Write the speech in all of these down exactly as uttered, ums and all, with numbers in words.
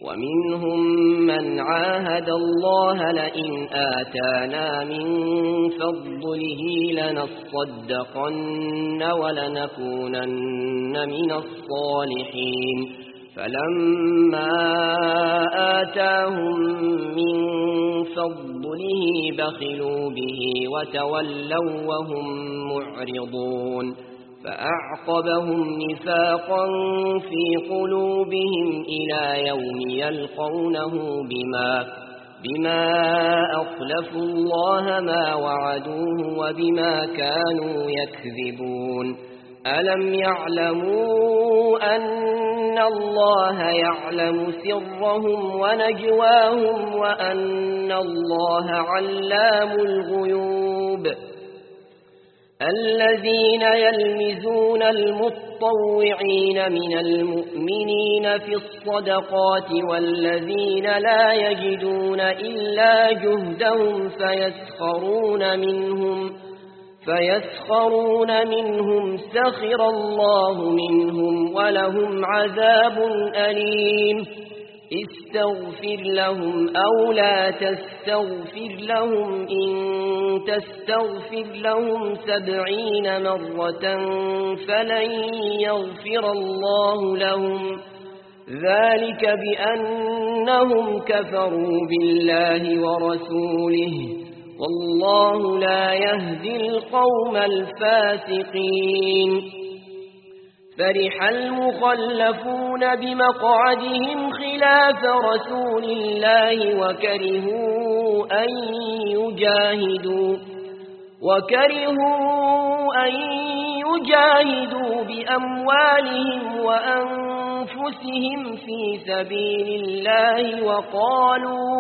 ومنهم من عاهد الله لئن آتانا من فضله لنصدقن ولنكونن من الصالحين فلما آتاهم من فضله بخلوا به وتولوا وهم معرضون فأعقبهم نفاقا في قلوبهم إلى يوم يلقونه بما, بما أخلفوا الله ما وعدوه وبما كانوا يكذبون ألم يعلموا أن الله يعلم سرهم ونجواهم وأن الله علام الغيوب الذين يلمزون المطوعين من المؤمنين في الصدقات والذين لا يجدون إلا جهدهم فيسخرون منهم فيسخرون منهم سخر الله منهم ولهم عذاب أليم استغفر لهم أو لا تستغفر لهم إن تستغفر لهم سبعين مرة فلن يغفر الله لهم ذلك بأنهم كفروا بالله ورسوله والله لا يهدي القوم الفاسقين فرح المخلفون بمقعدهم خلاف رسول الله وكرهوا أن يجاهدوا وكرهوا أن يجاهدوا بأموالهم وأنفسهم في سبيل الله وقالوا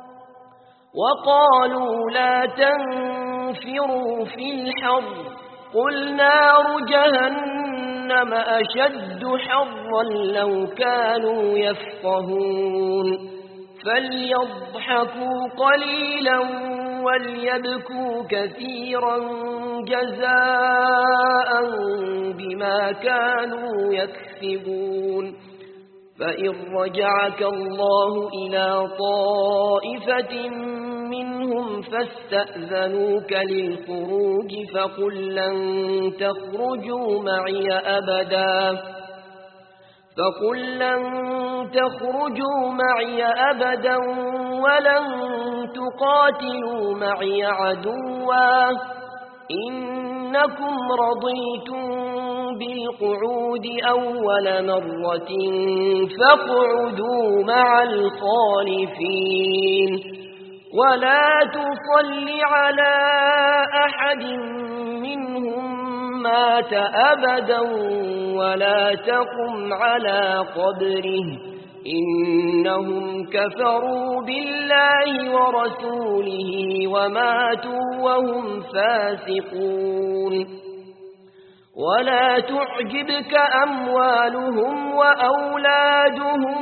وقالوا لا تنفروا في الحر قل نار جهنم أشد حرا لو كانوا يفقهون فليضحكوا قليلا وليبكوا كثيرا جزاء بما كانوا يكسبون فإن رجعك الله إلى طائفة منهم فاستأذنوك للخروج فقل لن تخرجوا معي أبدا فقل لن تخرجوا معي أبدا ولن تقاتلوا معي عدوا إنكم رضيتم بالقعود أول مرة فاقعدوا مع الخالفين ولا تصل على أحد منهم مات أبدا ولا تقم على قبره إنهم كفروا بالله ورسوله وماتوا وهم فاسقون ولا تعجبك أموالهم وأولادهم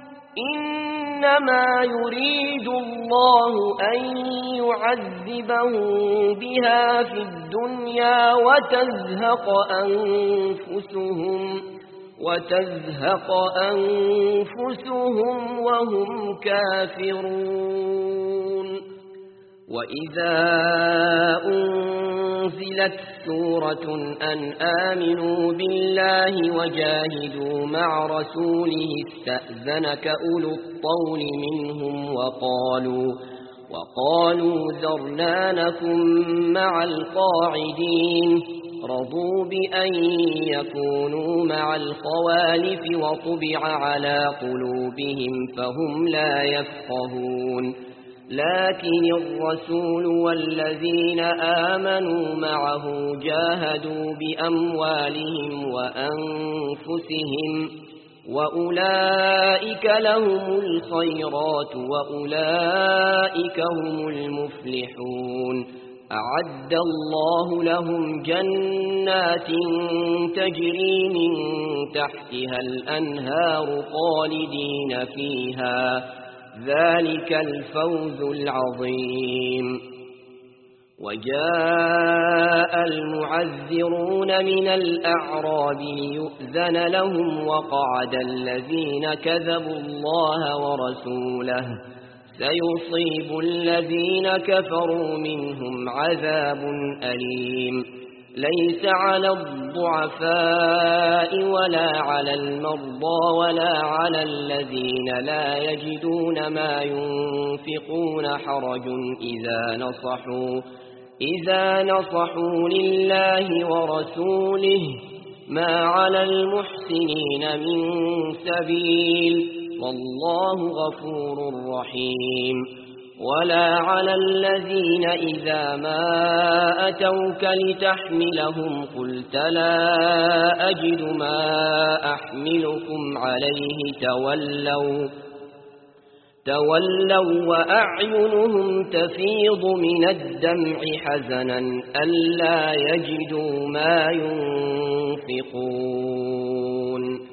إنما يريد الله أن يعذبهم بها في الدنيا وتزهق أنفسهم وتزهق أنفسهم وهم كافرون وإذا أنزلت سورة أن آمنوا بالله وجاهدوا مع رسوله استأذنك أولو الطول منهم وقالوا وقالوا ذرنا نكن مع القاعدين رضوا بأن يكونوا مع الخوالف وطبع على قلوبهم فهم لا يفقهون لكن الرسول والذين آمنوا معه جاهدوا بأموالهم وأنفسهم وأولئك لهم الخيرات وأولئك هم المفلحون أعد الله لهم جنات تجري من تحتها الأنهار خالدين فيها ذلك الفوز العظيم وجاء المعذرون من الأعراب ليؤذن لهم وقعد الذين كذبوا الله ورسوله سيصيب الذين كفروا منهم عذاب أليم ليس على الضعفاء ولا على المرضى ولا على الذين لا يجدون ما ينفقون حرج إذا نصحوا إذا نصحوا لله ورسوله ما على المحسنين من سبيل والله غفور رحيم ولا على الذين إذا ما أتوك لتحملهم قلت لا أجد ما أحملكم عليه تولوا تولوا وأعينهم تفيض من الدمع حزنا ألا يجدوا ما ينفقون